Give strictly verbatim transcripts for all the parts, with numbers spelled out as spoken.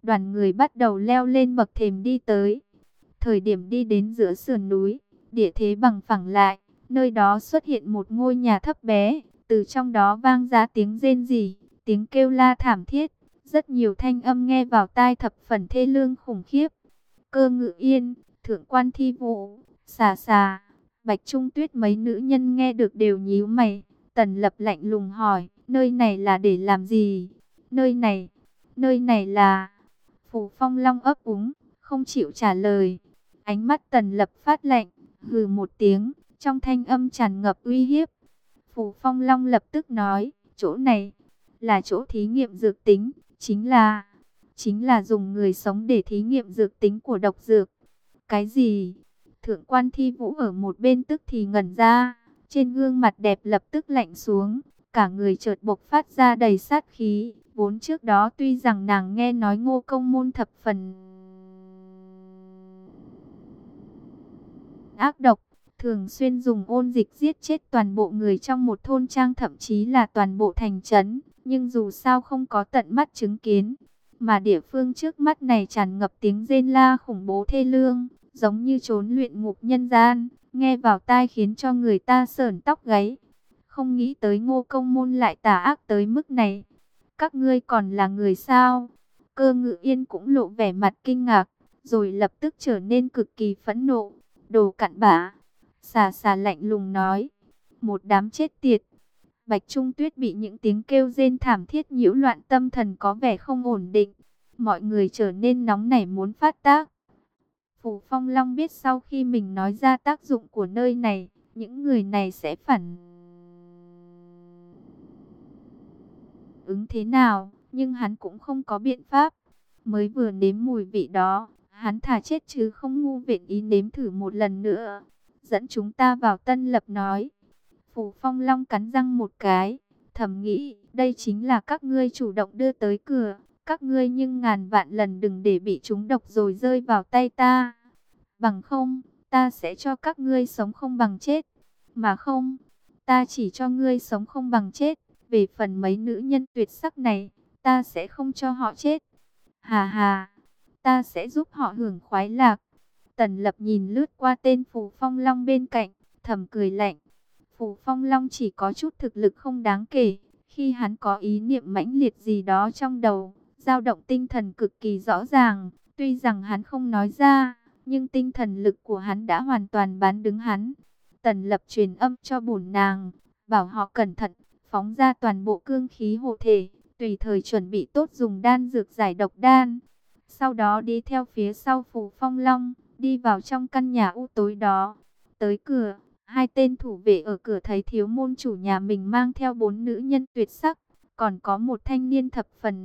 Đoàn người bắt đầu leo lên bậc thềm đi tới. Thời điểm đi đến giữa sườn núi, địa thế bằng phẳng lại, nơi đó xuất hiện một ngôi nhà thấp bé, từ trong đó vang ra tiếng rên rỉ, tiếng kêu la thảm thiết, rất nhiều thanh âm nghe vào tai thập phần thê lương khủng khiếp. Cơ Ngự Yên, Thượng Quan Thi Vũ, Xà Xà, Bạch Trung Tuyết mấy nữ nhân nghe được đều nhíu mày. Tần Lập lạnh lùng hỏi, nơi này là để làm gì? Nơi này, nơi này là... Phù Phong Long ấp úng, không chịu trả lời. Ánh mắt Tần Lập phát lạnh, hừ một tiếng, trong thanh âm tràn ngập uy hiếp. Phù Phong Long lập tức nói, chỗ này là chỗ thí nghiệm dược tính, chính là chính là dùng người sống để thí nghiệm dược tính của độc dược. Cái gì? Thượng Quan Thi Vũ ở một bên tức thì ngẩn ra, trên gương mặt đẹp lập tức lạnh xuống, cả người chợt bộc phát ra đầy sát khí. Vốn trước đó tuy rằng nàng nghe nói Ngô Công Môn thập phần ác độc, thường xuyên dùng ôn dịch giết chết toàn bộ người trong một thôn trang, thậm chí là toàn bộ thành trấn, nhưng dù sao không có tận mắt chứng kiến, mà địa phương trước mắt này tràn ngập tiếng rên la khủng bố thê lương, giống như trốn luyện ngục nhân gian, nghe vào tai khiến cho người ta sởn tóc gáy. Không nghĩ tới Ngô Công Môn lại tà ác tới mức này. Các ngươi còn là người sao? Cơ Ngự Yên cũng lộ vẻ mặt kinh ngạc, rồi lập tức trở nên cực kỳ phẫn nộ. Đồ cặn bã. Xà Xà lạnh lùng nói, một đám chết tiệt. Bạch Trung Tuyết bị những tiếng kêu rên thảm thiết nhiễu loạn tâm thần, có vẻ không ổn định. Mọi người trở nên nóng nảy muốn phát tác. Phù Phong Long biết sau khi mình nói ra tác dụng của nơi này, những người này sẽ phản ứng thế nào, nhưng hắn cũng không có biện pháp. Mới vừa nếm mùi vị đó, hắn thà chết chứ không ngu nguyện ý nếm thử một lần nữa. Dẫn chúng ta vào Tân Lập nói. Phù Phong Long cắn răng một cái, thầm nghĩ, đây chính là các ngươi chủ động đưa tới cửa. Các ngươi nhưng ngàn vạn lần đừng để bị chúng độc rồi rơi vào tay ta. Bằng không, ta sẽ cho các ngươi sống không bằng chết. Mà không, ta chỉ cho ngươi sống không bằng chết. Về phần mấy nữ nhân tuyệt sắc này, ta sẽ không cho họ chết. Hà hà, ta sẽ giúp họ hưởng khoái lạc. Tần Lập nhìn lướt qua tên Phù Phong Long bên cạnh, thầm cười lạnh. Phù Phong Long chỉ có chút thực lực không đáng kể. Khi hắn có ý niệm mãnh liệt gì đó trong đầu, dao động tinh thần cực kỳ rõ ràng. Tuy rằng hắn không nói ra, nhưng tinh thần lực của hắn đã hoàn toàn bán đứng hắn. Tần Lập truyền âm cho bổn nàng, bảo họ cẩn thận, phóng ra toàn bộ cương khí hộ thể, tùy thời chuẩn bị tốt dùng đan dược giải độc đan. Sau đó đi theo phía sau Phù Phong Long, đi vào trong căn nhà u tối đó. Tới cửa, hai tên thủ vệ ở cửa thấy thiếu môn chủ nhà mình mang theo bốn nữ nhân tuyệt sắc, còn có một thanh niên thập phần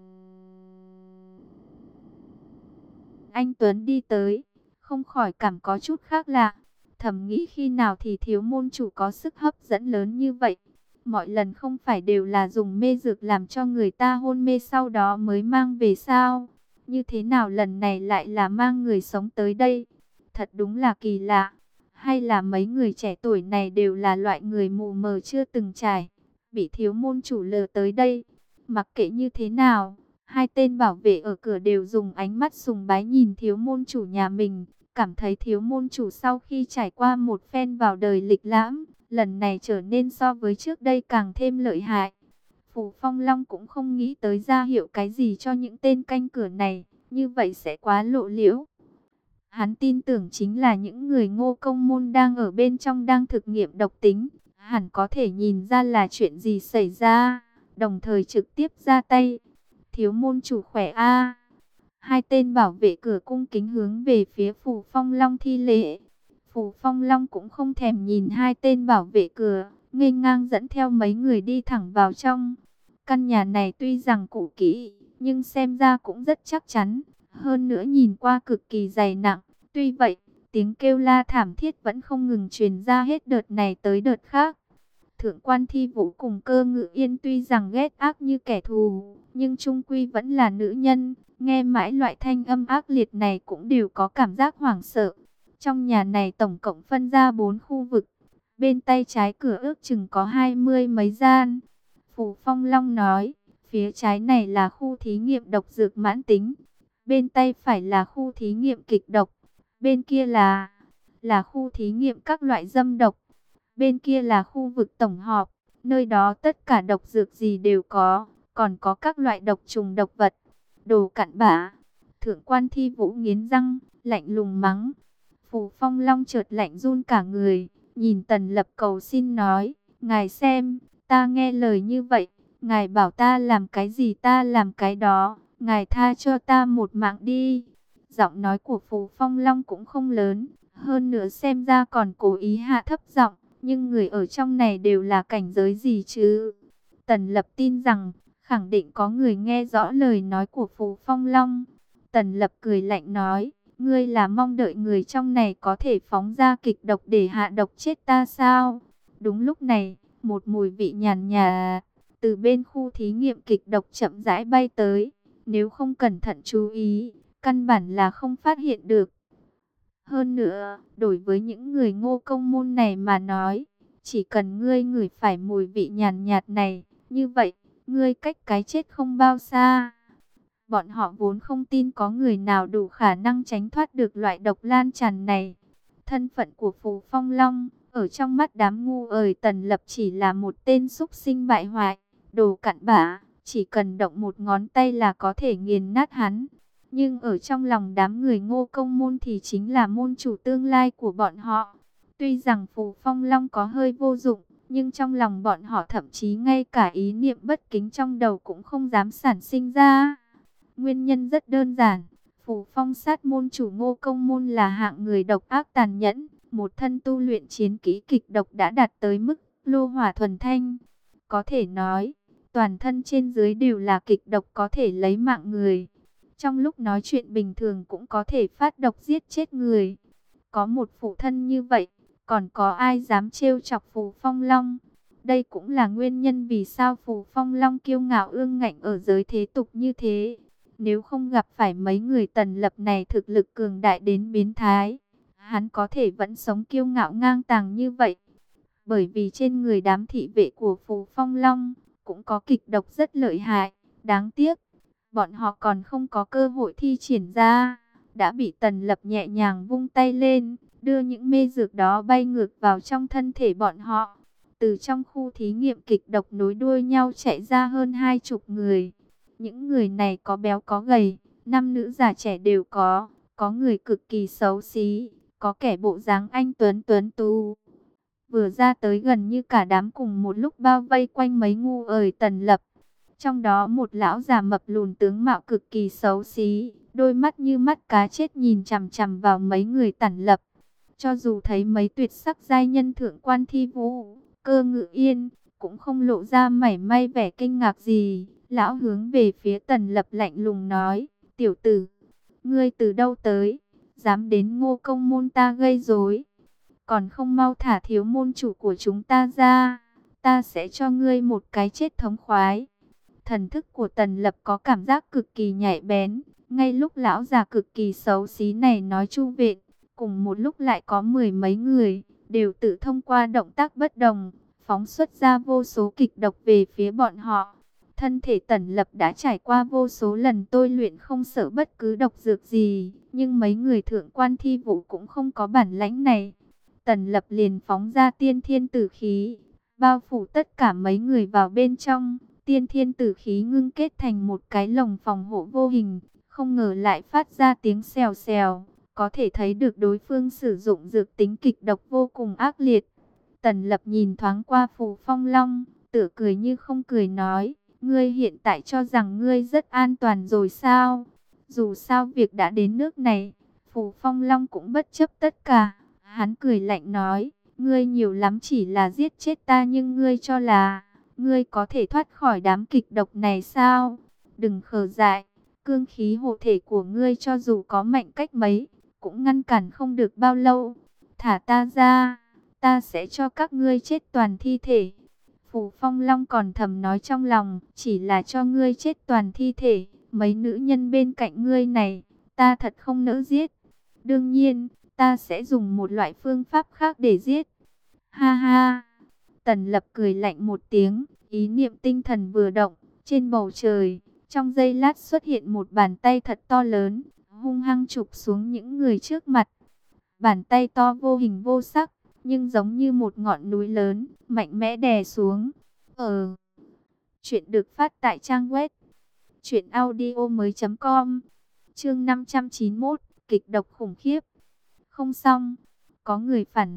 anh tuấn đi tới, không khỏi cảm có chút khác lạ. Thầm nghĩ khi nào thì thiếu môn chủ có sức hấp dẫn lớn như vậy. Mọi lần không phải đều là dùng mê dược làm cho người ta hôn mê sau đó mới mang về sao? Như thế nào lần này lại là mang người sống tới đây? Thật đúng là kỳ lạ. Hay là mấy người trẻ tuổi này đều là loại người mù mờ chưa từng trải, bị thiếu môn chủ lừa tới đây? Mặc kệ như thế nào, hai tên bảo vệ ở cửa đều dùng ánh mắt sùng bái nhìn thiếu môn chủ nhà mình. Cảm thấy thiếu môn chủ sau khi trải qua một phen vào đời lịch lãm, lần này trở nên so với trước đây càng thêm lợi hại. Phù Phong Long cũng không nghĩ tới ra hiệu cái gì cho những tên canh cửa này, như vậy sẽ quá lộ liễu. Hắn tin tưởng chính là những người Ngô Công Môn đang ở bên trong đang thực nghiệm độc tính, hẳn có thể nhìn ra là chuyện gì xảy ra, đồng thời trực tiếp ra tay. Thiếu môn chủ khỏe a. Hai tên bảo vệ cửa cung kính hướng về phía Phù Phong Long thi lễ. Phù Phong Long cũng không thèm nhìn hai tên bảo vệ cửa, nghênh ngang dẫn theo mấy người đi thẳng vào trong. Căn nhà này tuy rằng cũ kỹ, nhưng xem ra cũng rất chắc chắn. Hơn nữa nhìn qua cực kỳ dày nặng. Tuy vậy, tiếng kêu la thảm thiết vẫn không ngừng truyền ra hết đợt này tới đợt khác. Thượng Quan Thi Vũ cùng Cơ Ngự Yên tuy rằng ghét ác như kẻ thù, nhưng chung quy vẫn là nữ nhân. Nghe mãi loại thanh âm ác liệt này cũng đều có cảm giác hoảng sợ. Trong nhà này tổng cộng phân ra bốn khu vực. Bên tay trái cửa ước chừng có hai mươi mấy gian. Phù Phong Long nói, Phía trái này là khu thí nghiệm độc dược mãn tính. Bên tay phải là khu thí nghiệm kịch độc. Bên kia là là khu thí nghiệm các loại dâm độc. Bên kia là khu vực tổng hợp, nơi đó tất cả độc dược gì đều có, còn có các loại độc trùng độc vật. Đồ cặn bã. Thượng quan Thi Vũ nghiến răng, lạnh lùng mắng. Phù Phong Long chợt lạnh run cả người, nhìn Tần Lập cầu xin nói, ngài xem, ta nghe lời như vậy, ngài bảo ta làm cái gì ta làm cái đó, ngài tha cho ta một mạng đi. Giọng nói của Phù Phong Long cũng không lớn, hơn nữa xem ra còn cố ý hạ thấp giọng, nhưng người ở trong này đều là cảnh giới gì chứ? Tần Lập tin rằng, khẳng định có người nghe rõ lời nói của Phù Phong Long. Tần Lập cười lạnh nói, ngươi là mong đợi người trong này có thể phóng ra kịch độc để hạ độc chết ta sao? Đúng lúc này, một mùi vị nhàn nhạt từ bên khu thí nghiệm kịch độc chậm rãi bay tới. Nếu không cẩn thận chú ý, căn bản là không phát hiện được. Hơn nữa, đối với những người Ngô Công môn này mà nói, chỉ cần ngươi ngửi phải mùi vị nhàn nhạt này, như vậy, ngươi cách cái chết không bao xa. Bọn họ vốn không tin có người nào đủ khả năng tránh thoát được loại độc lan tràn này. Thân phận của Phù Phong Long, ở trong mắt đám ngu ời Tần Lập chỉ là một tên súc sinh bại hoại, đồ cặn bã, chỉ cần động một ngón tay là có thể nghiền nát hắn. Nhưng ở trong lòng đám người Ngô Công môn thì chính là môn chủ tương lai của bọn họ. Tuy rằng Phù Phong Long có hơi vô dụng, nhưng trong lòng bọn họ thậm chí ngay cả ý niệm bất kính trong đầu cũng không dám sản sinh ra. Nguyên nhân rất đơn giản, Phù Phong sát môn chủ Ngô Công môn là hạng người độc ác tàn nhẫn, một thân tu luyện chiến kỹ kịch độc đã đạt tới mức lô hỏa thuần thanh. Có thể nói, toàn thân trên dưới đều là kịch độc có thể lấy mạng người. Trong lúc nói chuyện bình thường cũng có thể phát độc giết chết người. Có một phụ thân như vậy, còn có ai dám trêu chọc Phù Phong Long? Đây cũng là nguyên nhân vì sao Phù Phong Long kiêu ngạo ương ngạnh ở giới thế tục như thế. Nếu không gặp phải mấy người Tần Lập này thực lực cường đại đến biến thái, hắn có thể vẫn sống kiêu ngạo ngang tàng như vậy. Bởi vì trên người đám thị vệ của Phù Phong Long cũng có kịch độc rất lợi hại. Đáng tiếc, bọn họ còn không có cơ hội thi triển ra, đã bị Tần Lập nhẹ nhàng vung tay lên, đưa những mê dược đó bay ngược vào trong thân thể bọn họ. Từ trong khu thí nghiệm kịch độc nối đuôi nhau chạy ra hơn hai chục người. Những người này có béo có gầy, nam nữ già trẻ đều có, có người cực kỳ xấu xí, có kẻ bộ dáng anh tuấn tuấn tú. Vừa ra tới gần như cả đám cùng một lúc bao vây quanh mấy ngu ời Tần Lập. Trong đó một lão già mập lùn tướng mạo cực kỳ xấu xí, đôi mắt như mắt cá chết nhìn chằm chằm vào mấy người Tần Lập. Cho dù thấy mấy tuyệt sắc giai nhân Thượng quan Thi Vũ, Cơ Ngự Yên, cũng không lộ ra mảy may vẻ kinh ngạc gì. Lão hướng về phía Tần Lập lạnh lùng nói, tiểu tử, ngươi từ đâu tới, dám đến Ngô Công môn ta gây rối, còn không mau thả thiếu môn chủ của chúng ta ra, ta sẽ cho ngươi một cái chết thống khoái. Thần thức của Tần Lập có cảm giác cực kỳ nhạy bén, ngay lúc lão già cực kỳ xấu xí này nói chu vệ, cùng một lúc lại có mười mấy người, đều tự thông qua động tác bất đồng, phóng xuất ra vô số kịch độc về phía bọn họ. Thân thể Tần Lập đã trải qua vô số lần tôi luyện không sợ bất cứ độc dược gì, nhưng mấy người Thượng quan Thi Vũ cũng không có bản lãnh này. Tần Lập liền phóng ra tiên thiên tử khí, bao phủ tất cả mấy người vào bên trong. Tiên thiên tử khí ngưng kết thành một cái lồng phòng hộ vô hình, không ngờ lại phát ra tiếng xèo xèo. Có thể thấy được đối phương sử dụng dược tính kịch độc vô cùng ác liệt. Tần Lập nhìn thoáng qua Phù Phong Long, tựa cười như không cười nói, ngươi hiện tại cho rằng ngươi rất an toàn rồi sao? Dù sao việc đã đến nước này, Phù Phong Long cũng bất chấp tất cả. Hắn cười lạnh nói, ngươi nhiều lắm chỉ là giết chết ta, nhưng ngươi cho là ngươi có thể thoát khỏi đám kịch độc này sao? Đừng khờ dại, cương khí hộ thể của ngươi cho dù có mạnh cách mấy, cũng ngăn cản không được bao lâu. Thả ta ra, ta sẽ cho các ngươi chết toàn thi thể. Phù Phong Long còn thầm nói trong lòng, chỉ là cho ngươi chết toàn thi thể, mấy nữ nhân bên cạnh ngươi này, ta thật không nỡ giết. Đương nhiên, ta sẽ dùng một loại phương pháp khác để giết. Ha ha! Tần Lập cười lạnh một tiếng, ý niệm tinh thần vừa động, Trên bầu trời, trong giây lát xuất hiện một bàn tay thật to lớn, hung hăng chụp xuống những người trước mặt. Bàn tay to vô hình vô sắc, nhưng giống như một ngọn núi lớn, mạnh mẽ đè xuống. Ờ, chuyện được phát tại trang web truyện audio mới com. Chương năm trăm chín mươi mốt, kịch độc khủng khiếp. Không xong, có người phản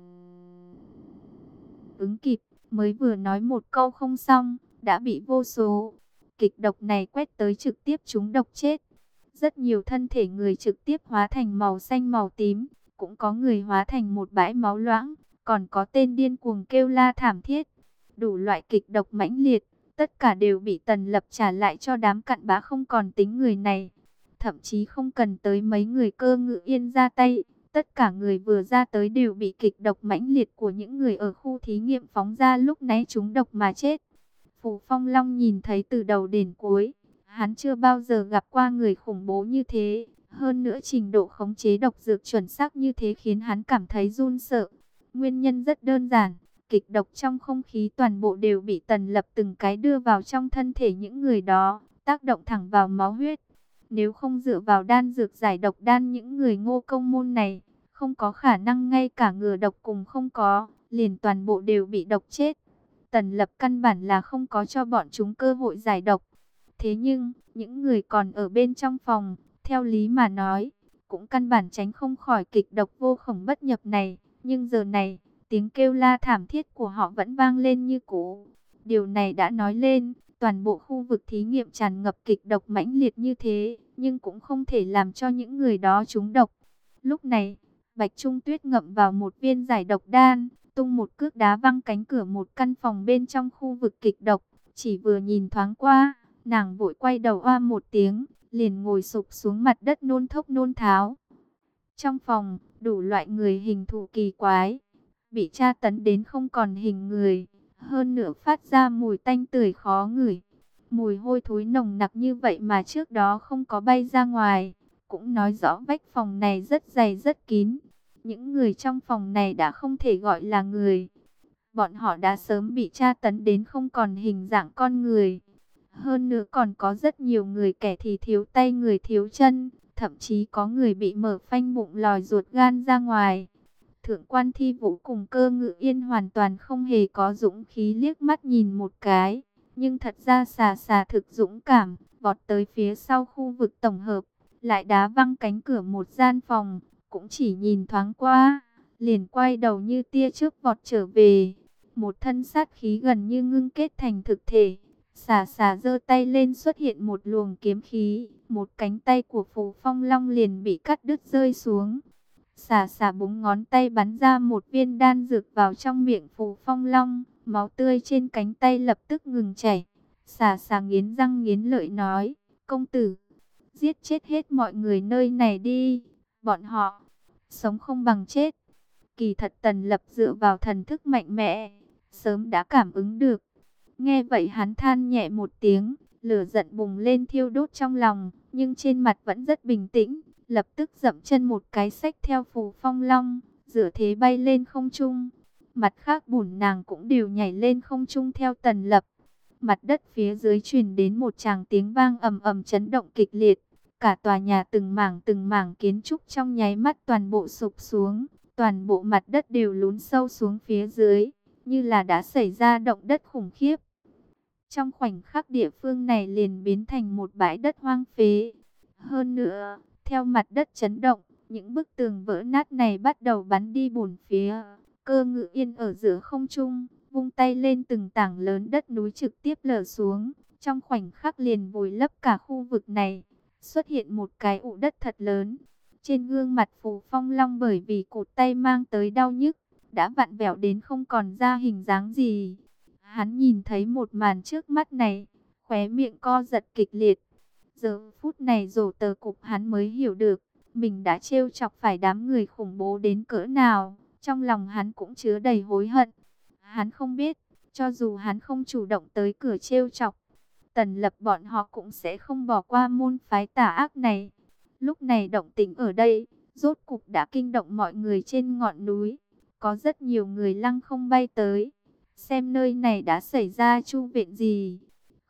ứng kịp, mới vừa nói một câu không xong, đã bị vô số kịch độc này quét tới trực tiếp trúng độc chết. Rất nhiều thân thể người trực tiếp hóa thành màu xanh màu tím, cũng có người hóa thành một bãi máu loãng, còn có tên điên cuồng kêu la thảm thiết. Đủ loại kịch độc mãnh liệt, tất cả đều bị Tần Lập trả lại cho đám cặn bã không còn tính người này. Thậm chí không cần tới mấy người Cơ Ngự Yên ra tay, tất cả người vừa ra tới đều bị kịch độc mãnh liệt của những người ở khu thí nghiệm phóng ra lúc nãy trúng độc mà chết. Phù Phong Long nhìn thấy từ đầu đến cuối, hắn chưa bao giờ gặp qua người khủng bố như thế. Hơn nữa trình độ khống chế độc dược chuẩn xác như thế khiến hắn cảm thấy run sợ. Nguyên nhân rất đơn giản, kịch độc trong không khí toàn bộ đều bị Tần Lập từng cái đưa vào trong thân thể những người đó, tác động thẳng vào máu huyết. Nếu không dựa vào đan dược giải độc đan, những người Ngô Công môn này không có khả năng ngay cả ngừa độc cùng không có, liền toàn bộ đều bị độc chết. Tần Lập căn bản là không có cho bọn chúng cơ hội giải độc. Thế nhưng, những người còn ở bên trong phòng, theo lý mà nói, cũng căn bản tránh không khỏi kịch độc vô khổng bất nhập này. Nhưng giờ này, tiếng kêu la thảm thiết của họ vẫn vang lên như cũ. Điều này đã nói lên, toàn bộ khu vực thí nghiệm tràn ngập kịch độc mãnh liệt như thế, nhưng cũng không thể làm cho những người đó trúng độc. Lúc này, Bạch Trung Tuyết ngậm vào một viên giải độc đan, tung một cước đá văng cánh cửa một căn phòng bên trong khu vực kịch độc. Chỉ vừa nhìn thoáng qua, nàng vội quay đầu oa một tiếng, liền ngồi sụp xuống mặt đất nôn thốc nôn tháo. Trong phòng, đủ loại người hình thù kỳ quái, bị tra tấn đến không còn hình người, hơn nữa phát ra mùi tanh tưởi khó ngửi. Mùi hôi thối nồng nặc như vậy mà trước đó không có bay ra ngoài, cũng nói rõ vách phòng này rất dày rất kín. Những người trong phòng này đã không thể gọi là người. Bọn họ đã sớm bị tra tấn đến không còn hình dạng con người. Hơn nữa còn có rất nhiều người kẻ thì thiếu tay người thiếu chân, thậm chí có người bị mở phanh bụng lòi ruột gan ra ngoài. Thượng quan Thi Vũ cùng Cơ Ngự Yên hoàn toàn không hề có dũng khí liếc mắt nhìn một cái. Nhưng thật ra xà xà thực dũng cảm, vọt tới phía sau khu vực tổng hợp, lại đá văng cánh cửa một gian phòng, cũng chỉ nhìn thoáng qua, liền quay đầu như tia chớp vọt trở về. Một thân sát khí gần như ngưng kết thành thực thể. Xà xà giơ tay lên xuất hiện một luồng kiếm khí, một cánh tay của Phù Phong Long liền bị cắt đứt rơi xuống. Xà xà búng ngón tay bắn ra một viên đan dược vào trong miệng Phù Phong Long, máu tươi trên cánh tay lập tức ngừng chảy. Xà xà nghiến răng nghiến lợi nói, công tử, giết chết hết mọi người nơi này đi, bọn họ sống không bằng chết. Kỳ thật Tần Lập dựa vào thần thức mạnh mẽ, sớm đã cảm ứng được. Nghe vậy hắn than nhẹ một tiếng, lửa giận bùng lên thiêu đốt trong lòng, nhưng trên mặt vẫn rất bình tĩnh, lập tức dậm chân một cái xách theo Phù Phong Long, dựa thế bay lên không trung. Mặt khác bùn nàng cũng đều nhảy lên không trung theo Tần Lập. Mặt đất phía dưới truyền đến một tràng tiếng vang ầm ầm chấn động kịch liệt. Cả tòa nhà từng mảng từng mảng kiến trúc trong nháy mắt toàn bộ sụp xuống, toàn bộ mặt đất đều lún sâu xuống phía dưới, như là đã xảy ra động đất khủng khiếp. Trong khoảnh khắc địa phương này liền biến thành một bãi đất hoang phế. Hơn nữa, theo mặt đất chấn động, những bức tường vỡ nát này bắt đầu bắn đi bốn phía. Cơ Ngự Yên ở giữa không trung, vung tay lên từng tảng lớn đất núi trực tiếp lở xuống. Trong khoảnh khắc liền vùi lấp cả khu vực này, xuất hiện một cái ụ đất thật lớn. Trên gương mặt Phù Phong Long bởi vì cụt tay mang tới đau nhức, đã vặn vẹo đến không còn ra hình dáng gì. Hắn nhìn thấy một màn trước mắt này, khóe miệng co giật kịch liệt. Giờ phút này Dỗ Tờ Cục hắn mới hiểu được, mình đã trêu chọc phải đám người khủng bố đến cỡ nào. Trong lòng hắn cũng chứa đầy hối hận. Hắn không biết, cho dù hắn không chủ động tới cửa trêu chọc, Tần Lập bọn họ cũng sẽ không bỏ qua môn phái tà ác này. Lúc này động tĩnh ở đây, rốt cục đã kinh động mọi người trên ngọn núi. Có rất nhiều người lăng không bay tới, xem nơi này đã xảy ra chu viện gì.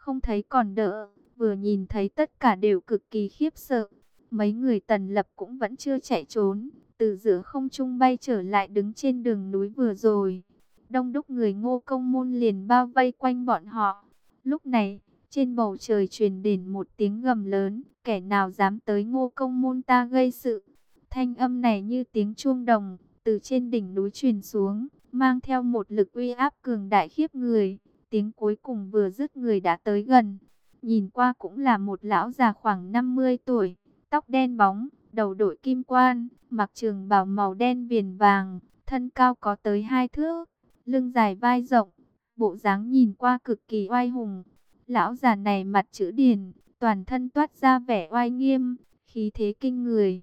không thấy còn đỡ, vừa nhìn thấy tất cả đều cực kỳ khiếp sợ. Mấy người Tần Lập cũng vẫn chưa chạy trốn, từ giữa không trung bay trở lại đứng trên đường núi vừa rồi. Đông đúc người Ngô Công Môn liền bao vây quanh bọn họ. Lúc này, trên bầu trời truyền đến một tiếng gầm lớn, kẻ nào dám tới Ngô Công Môn ta gây sự. Thanh âm này như tiếng chuông đồng, từ trên đỉnh núi truyền xuống, mang theo một lực uy áp cường đại khiếp người. Tiếng cuối cùng vừa dứt người đã tới gần. Nhìn qua cũng là một lão già khoảng năm mươi tuổi, tóc đen bóng, đầu đội kim quan, mặc trường bào màu đen viền vàng, thân cao có tới hai thước, lưng dài vai rộng, bộ dáng nhìn qua cực kỳ oai hùng. Lão già này mặt chữ điền, toàn thân toát ra vẻ oai nghiêm, khí thế kinh người.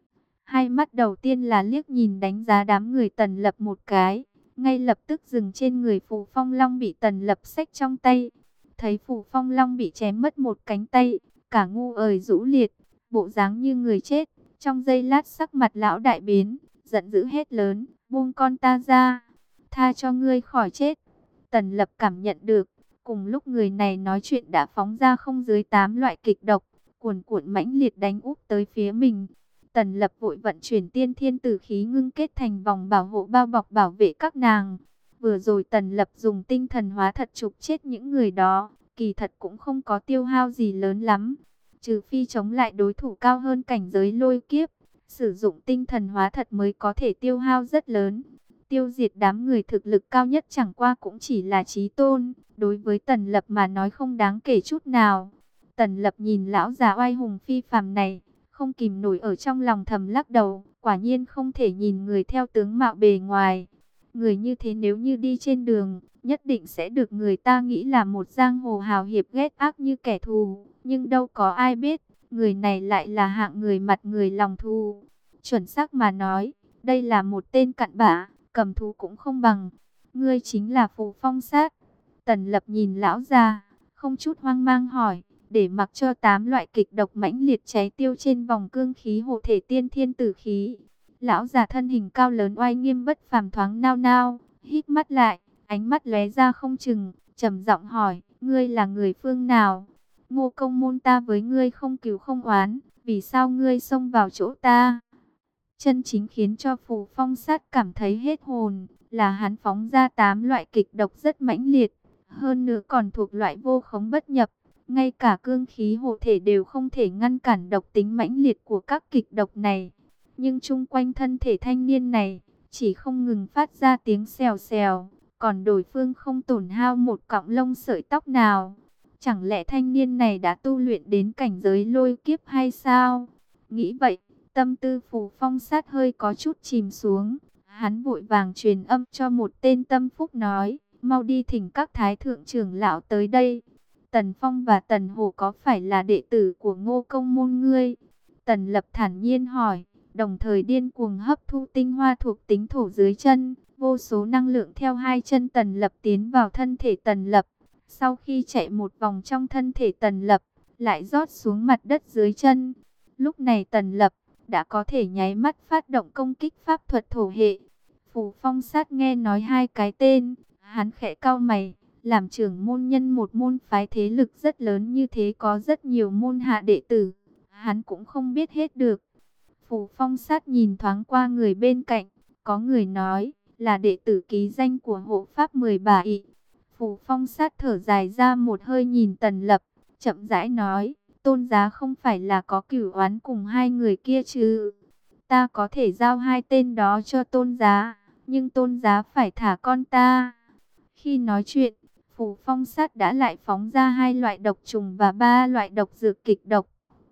Hai mắt đầu tiên là liếc nhìn đánh giá đám người Tần Lập một cái, ngay lập tức dừng trên người Phù Phong Long bị Tần Lập xách trong tay. Thấy Phù Phong Long bị chém mất một cánh tay, cả ngu ời rũ liệt, bộ dáng như người chết. Trong giây lát sắc mặt lão đại biến, giận dữ hét lớn, buông con ta ra, tha cho ngươi khỏi chết. Tần Lập cảm nhận được, cùng lúc người này nói chuyện đã phóng ra không dưới tám loại kịch độc, cuồn cuộn mãnh liệt đánh úp tới phía mình. Tần Lập vội vận chuyển tiên thiên tử khí ngưng kết thành vòng bảo hộ bao bọc bảo vệ các nàng. Vừa rồi Tần Lập dùng tinh thần hóa thật trục chết những người đó, kỳ thật cũng không có tiêu hao gì lớn lắm. Trừ phi chống lại đối thủ cao hơn cảnh giới lôi kiếp, sử dụng tinh thần hóa thật mới có thể tiêu hao rất lớn. Tiêu diệt đám người thực lực cao nhất chẳng qua cũng chỉ là chí tôn, đối với Tần Lập mà nói không đáng kể chút nào. Tần Lập nhìn lão già oai hùng phi phàm này, không kìm nổi ở trong lòng thầm lắc đầu, quả nhiên không thể nhìn người theo tướng mạo bề ngoài. Người như thế nếu như đi trên đường, nhất định sẽ được người ta nghĩ là một giang hồ hào hiệp ghét ác như kẻ thù. Nhưng đâu có ai biết, người này lại là hạng người mặt người lòng thù. Chuẩn xác mà nói, đây là một tên cặn bã, cầm thú cũng không bằng. Ngươi chính là Phù Phong Sát. Tần Lập nhìn lão già, không chút hoang mang hỏi, để mặc cho tám loại kịch độc mãnh liệt cháy tiêu trên vòng cương khí hộ thể tiên thiên tử khí. Lão già thân hình cao lớn oai nghiêm bất phàm thoáng nao nao, hít mắt lại, ánh mắt lóe ra không chừng, trầm giọng hỏi, ngươi là người phương nào? Ngô Công Môn ta với ngươi không cừu không oán, vì sao ngươi xông vào chỗ ta? Chân chính khiến cho Phù Phong Sát cảm thấy hết hồn, là hắn phóng ra tám loại kịch độc rất mãnh liệt, hơn nữa còn thuộc loại vô khống bất nhập. Ngay cả cương khí hộ thể đều không thể ngăn cản độc tính mãnh liệt của các kịch độc này. Nhưng chung quanh thân thể thanh niên này, chỉ không ngừng phát ra tiếng xèo xèo, còn đối phương không tổn hao một cọng lông sợi tóc nào. Chẳng lẽ thanh niên này đã tu luyện đến cảnh giới lôi kiếp hay sao? Nghĩ vậy, tâm tư Phù Phong Sát hơi có chút chìm xuống. Hắn vội vàng truyền âm cho một tên tâm phúc nói, mau đi thỉnh các thái thượng trưởng lão tới đây. Tần Phong và Tần Hổ có phải là đệ tử của Ngô Công Môn ngươi? Tần Lập thản nhiên hỏi, đồng thời điên cuồng hấp thu tinh hoa thuộc tính thổ dưới chân. Vô số năng lượng theo hai chân Tần Lập tiến vào thân thể Tần Lập. Sau khi chạy một vòng trong thân thể Tần Lập, lại rót xuống mặt đất dưới chân. Lúc này Tần Lập đã có thể nháy mắt phát động công kích pháp thuật thổ hệ. Phù Phong Sát nghe nói hai cái tên, hắn khẽ cau mày. Làm trưởng môn nhân một môn phái thế lực rất lớn như thế có rất nhiều môn hạ đệ tử, hắn cũng không biết hết được. Phù Phong Sát nhìn thoáng qua người bên cạnh, có người nói là đệ tử ký danh của hộ pháp mười bà ị. Phù Phong Sát thở dài ra một hơi nhìn Tần Lập, chậm rãi nói, Tôn giá không phải là có cửu oán cùng hai người kia chứ? Ta có thể giao hai tên đó cho Tôn giá, nhưng Tôn giá phải thả con ta. Khi nói chuyện, Phù Phong Sát đã lại phóng ra hai loại độc trùng và ba loại độc dược kịch độc.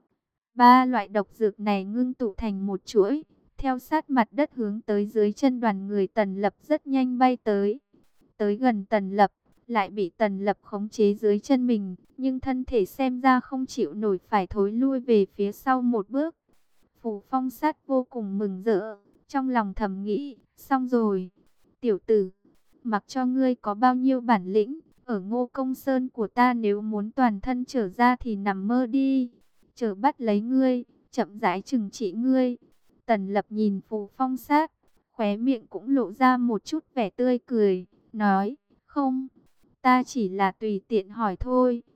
Ba loại độc dược này ngưng tụ thành một chuỗi, theo sát mặt đất hướng tới dưới chân đoàn người Tần Lập rất nhanh bay tới. Tới gần Tần Lập, lại bị Tần Lập khống chế dưới chân mình, nhưng thân thể xem ra không chịu nổi phải thối lui về phía sau một bước. Phù Phong Sát vô cùng mừng rỡ, trong lòng thầm nghĩ, xong rồi, tiểu tử, mặc cho ngươi có bao nhiêu bản lĩnh, ở Ngô Công Sơn của ta nếu muốn toàn thân trở ra thì nằm mơ đi. Chờ bắt lấy ngươi, chậm rãi trừng trị ngươi. Tần Lập nhìn Phù Phong Sát, khóe miệng cũng lộ ra một chút vẻ tươi cười, nói, không, ta chỉ là tùy tiện hỏi thôi.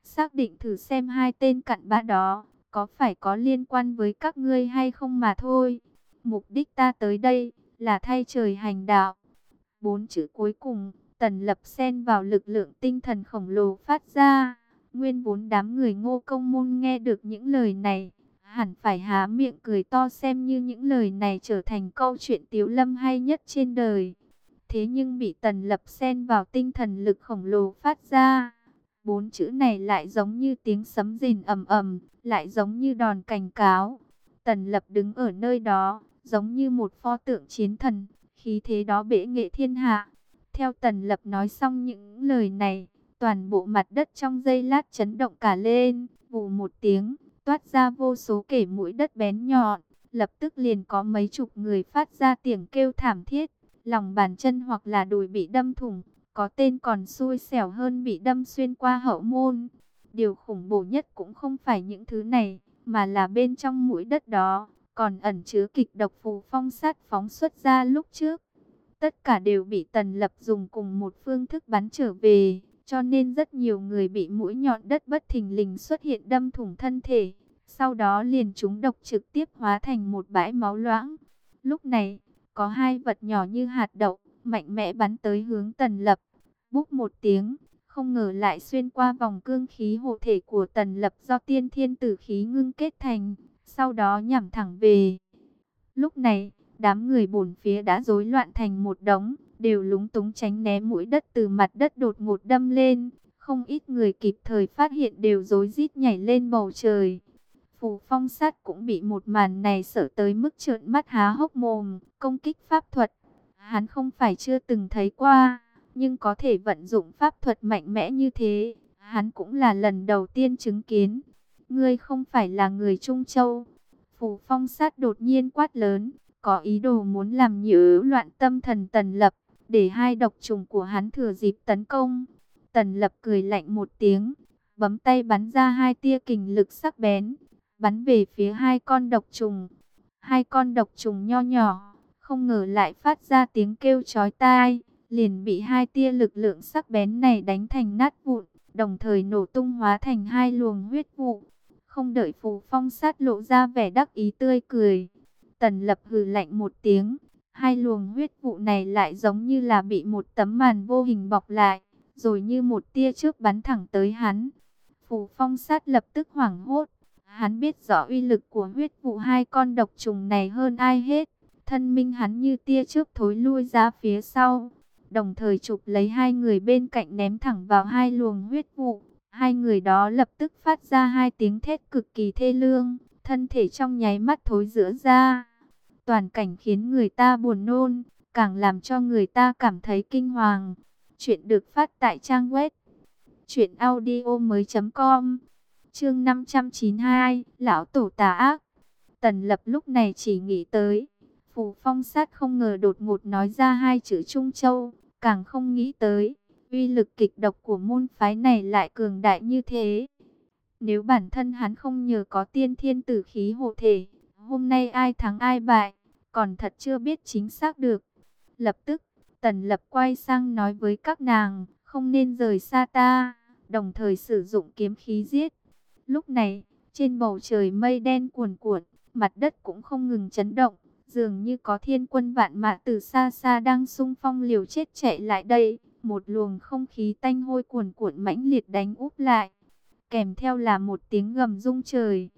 xác định thử xem hai tên cặn bã đó có phải có liên quan với các ngươi hay không mà thôi. Mục đích ta tới đây là thay trời hành đạo. Bốn chữ cuối cùng, Tần Lập xen vào lực lượng tinh thần khổng lồ phát ra. Nguyên vốn đám người Ngô Công Môn nghe được những lời này, hẳn phải há miệng cười to xem như những lời này trở thành câu chuyện tiếu lâm hay nhất trên đời. Thế nhưng bị Tần Lập xen vào tinh thần lực khổng lồ phát ra, bốn chữ này lại giống như tiếng sấm rền ầm ầm, lại giống như đòn cảnh cáo. Tần Lập đứng ở nơi đó, giống như một pho tượng chiến thần, khí thế đó bệ nghệ thiên hạ. Theo Tần Lập nói xong những lời này, toàn bộ mặt đất trong giây lát chấn động cả lên, vù một tiếng, toát ra vô số kẻ mũi đất bén nhọn. Lập tức liền có mấy chục người phát ra tiếng kêu thảm thiết, lòng bàn chân hoặc là đùi bị đâm thủng, có tên còn xui xẻo hơn bị đâm xuyên qua hậu môn. Điều khủng bố nhất cũng không phải những thứ này, mà là bên trong mũi đất đó còn ẩn chứa kịch độc phù phong sát phóng xuất ra lúc trước. Tất cả đều bị Tần Lập dùng cùng một phương thức bắn trở về, cho nên rất nhiều người bị mũi nhọn đất bất thình lình xuất hiện đâm thủng thân thể, sau đó liền trúng độc trực tiếp hóa thành một bãi máu loãng. Lúc này, có hai vật nhỏ như hạt đậu, mạnh mẽ bắn tới hướng Tần Lập. Búp một tiếng, không ngờ lại xuyên qua vòng cương khí hộ thể của Tần Lập do tiên thiên tử khí ngưng kết thành, sau đó nhắm thẳng về. Lúc này, đám người bổn phía đã rối loạn thành một đống, đều lúng túng tránh né mũi đất từ mặt đất đột ngột đâm lên. Không ít người kịp thời phát hiện đều rối rít nhảy lên bầu trời. Phù Phong Sát cũng bị một màn này sợ tới mức trợn mắt há hốc mồm. Công kích pháp thuật, hắn không phải chưa từng thấy qua, nhưng có thể vận dụng pháp thuật mạnh mẽ như thế, hắn cũng là lần đầu tiên chứng kiến. Ngươi không phải là người Trung Châu. Phù Phong Sát đột nhiên quát lớn, có ý đồ muốn làm nhiễu loạn tâm thần Tần Lập, để hai độc trùng của hắn thừa dịp tấn công. Tần Lập cười lạnh một tiếng, bấm tay bắn ra hai tia kình lực sắc bén, bắn về phía hai con độc trùng. Hai con độc trùng nho nhỏ, không ngờ lại phát ra tiếng kêu chói tai, liền bị hai tia lực lượng sắc bén này đánh thành nát vụn, đồng thời nổ tung hóa thành hai luồng huyết vụ. Không đợi Phù Phong Sát lộ ra vẻ đắc ý tươi cười, Tần Lập hừ lạnh một tiếng, hai luồng huyết vụ này lại giống như là bị một tấm màn vô hình bọc lại, rồi như một tia chớp bắn thẳng tới hắn. Phù Phong Sát lập tức hoảng hốt, hắn biết rõ uy lực của huyết vụ hai con độc trùng này hơn ai hết. Thân minh hắn như tia chớp thối lui ra phía sau, đồng thời chụp lấy hai người bên cạnh ném thẳng vào hai luồng huyết vụ. Hai người đó lập tức phát ra hai tiếng thét cực kỳ thê lương, thân thể trong nháy mắt thối rữa ra. Toàn cảnh khiến người ta buồn nôn, càng làm cho người ta cảm thấy kinh hoàng. Chuyện được phát tại trang web truyện audio mới chấm com. Chương năm trăm chín mươi hai, lão tổ tà ác. Tần Lập lúc này chỉ nghĩ tới Phù Phong Sát không ngờ đột ngột nói ra hai chữ Trung Châu, càng không nghĩ tới uy lực kịch độc của môn phái này lại cường đại như thế. Nếu bản thân hắn không nhờ có tiên thiên tử khí hộ thể, hôm nay ai thắng ai bại, còn thật chưa biết chính xác được. Lập tức, Tần Lập quay sang nói với các nàng, không nên rời xa ta, đồng thời sử dụng kiếm khí giết. Lúc này, trên bầu trời mây đen cuồn cuộn, mặt đất cũng không ngừng chấn động, dường như có thiên quân vạn mã từ xa xa đang xung phong liều chết chạy lại đây. Một luồng không khí tanh hôi cuồn cuộn mãnh liệt đánh úp lại, kèm theo là một tiếng gầm rung trời.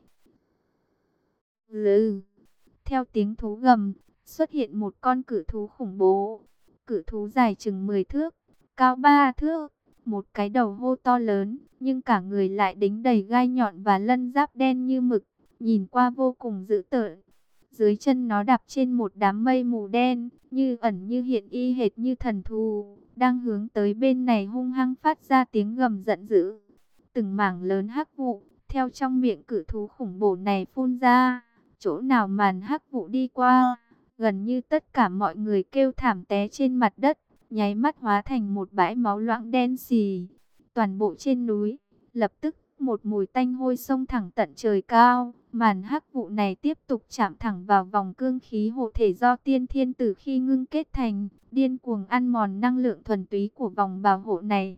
Lừ. Theo tiếng thú gầm, xuất hiện một con cự thú khủng bố. Cự thú dài chừng mười thước, cao ba thước, một cái đầu hô to lớn, nhưng cả người lại đính đầy gai nhọn và lân giáp đen như mực, nhìn qua vô cùng dữ tợn. Dưới chân nó đạp trên một đám mây mù đen, như ẩn như hiện y hệt như thần thú, đang hướng tới bên này hung hăng phát ra tiếng gầm giận dữ. Từng mảng lớn hắc vụ theo trong miệng cự thú khủng bố này phun ra, chỗ nào màn hắc vụ đi qua, gần như tất cả mọi người kêu thảm té trên mặt đất, nháy mắt hóa thành một bãi máu loãng đen xì. Toàn bộ trên núi lập tức một mùi tanh hôi xông thẳng tận trời cao. Màn hắc vụ này tiếp tục chạm thẳng vào vòng cương khí hộ thể do tiên thiên tử khi ngưng kết thành, điên cuồng ăn mòn năng lượng thuần túy của vòng bảo hộ này.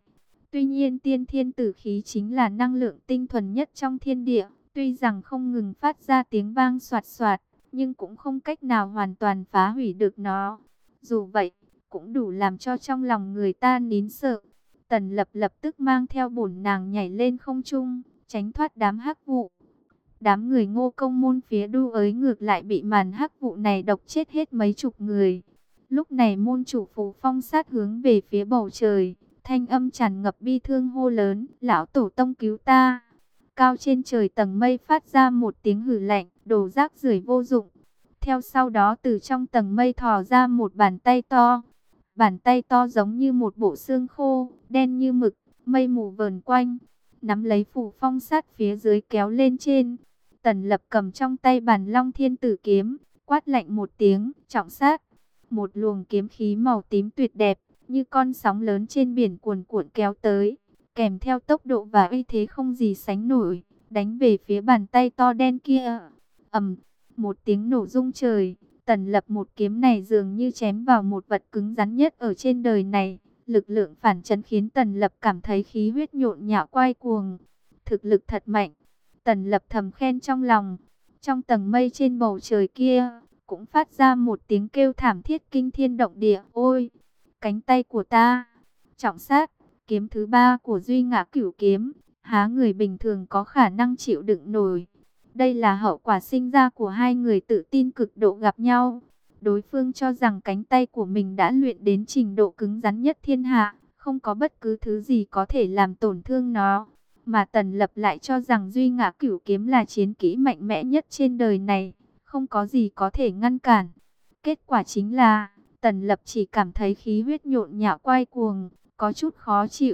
Tuy nhiên tiên thiên tử khí chính là năng lượng tinh thuần nhất trong thiên địa, tuy rằng không ngừng phát ra tiếng vang xoạt xoạt, nhưng cũng không cách nào hoàn toàn phá hủy được nó. Dù vậy, cũng đủ làm cho trong lòng người ta nín sợ. Tần Lập lập tức mang theo bổn nàng nhảy lên không trung, tránh thoát đám hắc vụ. Đám người Ngô Công môn phía đu ới ngược lại bị màn hắc vụ này độc chết hết mấy chục người. Lúc này môn chủ Phù Phong sát hướng về phía bầu trời, thanh âm tràn ngập bi thương hô lớn: "Lão tổ tông cứu ta!" Cao trên trời tầng mây phát ra một tiếng hừ lạnh: "Đồ rác rưởi vô dụng." Theo sau đó từ trong tầng mây thò ra một bàn tay to. Bàn tay to giống như một bộ xương khô, đen như mực, mây mù vờn quanh, nắm lấy Phù Phong sát phía dưới kéo lên trên. Tần Lập cầm trong tay Bản Long Thiên Tử kiếm, quát lạnh một tiếng: "Trọng sát!" Một luồng kiếm khí màu tím tuyệt đẹp, như con sóng lớn trên biển cuồn cuộn kéo tới, kèm theo tốc độ và uy thế không gì sánh nổi, đánh về phía bàn tay to đen kia. Ầm, một tiếng nổ rung trời. Tần Lập một kiếm này dường như chém vào một vật cứng rắn nhất ở trên đời này. Lực lượng phản chấn khiến Tần Lập cảm thấy khí huyết nhộn nhạo quay cuồng. Thực lực thật mạnh. Tần Lập thầm khen trong lòng. Trong tầng mây trên bầu trời kia, cũng phát ra một tiếng kêu thảm thiết kinh thiên động địa. Ôi, cánh tay của ta! Trọng sát, kiếm thứ ba của Duy Ngã Cửu Kiếm, há người bình thường có khả năng chịu đựng nổi. Đây là hậu quả sinh ra của hai người tự tin cực độ gặp nhau. Đối phương cho rằng cánh tay của mình đã luyện đến trình độ cứng rắn nhất thiên hạ, không có bất cứ thứ gì có thể làm tổn thương nó. Mà Tần Lập lại cho rằng Duy Ngã Cửu Kiếm là chiến kỹ mạnh mẽ nhất trên đời này, không có gì có thể ngăn cản. Kết quả chính là, Tần Lập chỉ cảm thấy khí huyết nhộn nhạo quay cuồng, có chút khó chịu.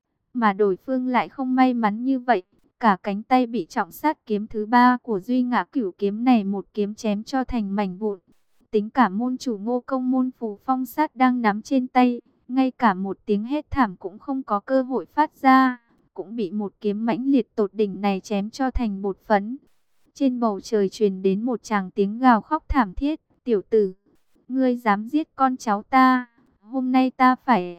Mà đối phương lại không may mắn như vậy. Cả cánh tay bị trọng sát kiếm thứ ba của Duy Ngã Cửu Kiếm này một kiếm chém cho thành mảnh vụn. Tính cả môn chủ Ngô Công môn Phù Phong sát đang nắm trên tay, ngay cả một tiếng hét thảm cũng không có cơ hội phát ra, cũng bị một kiếm mãnh liệt tột đỉnh này chém cho thành bột phấn. Trên bầu trời truyền đến một tràng tiếng gào khóc thảm thiết: "Tiểu tử, ngươi dám giết con cháu ta, hôm nay ta phải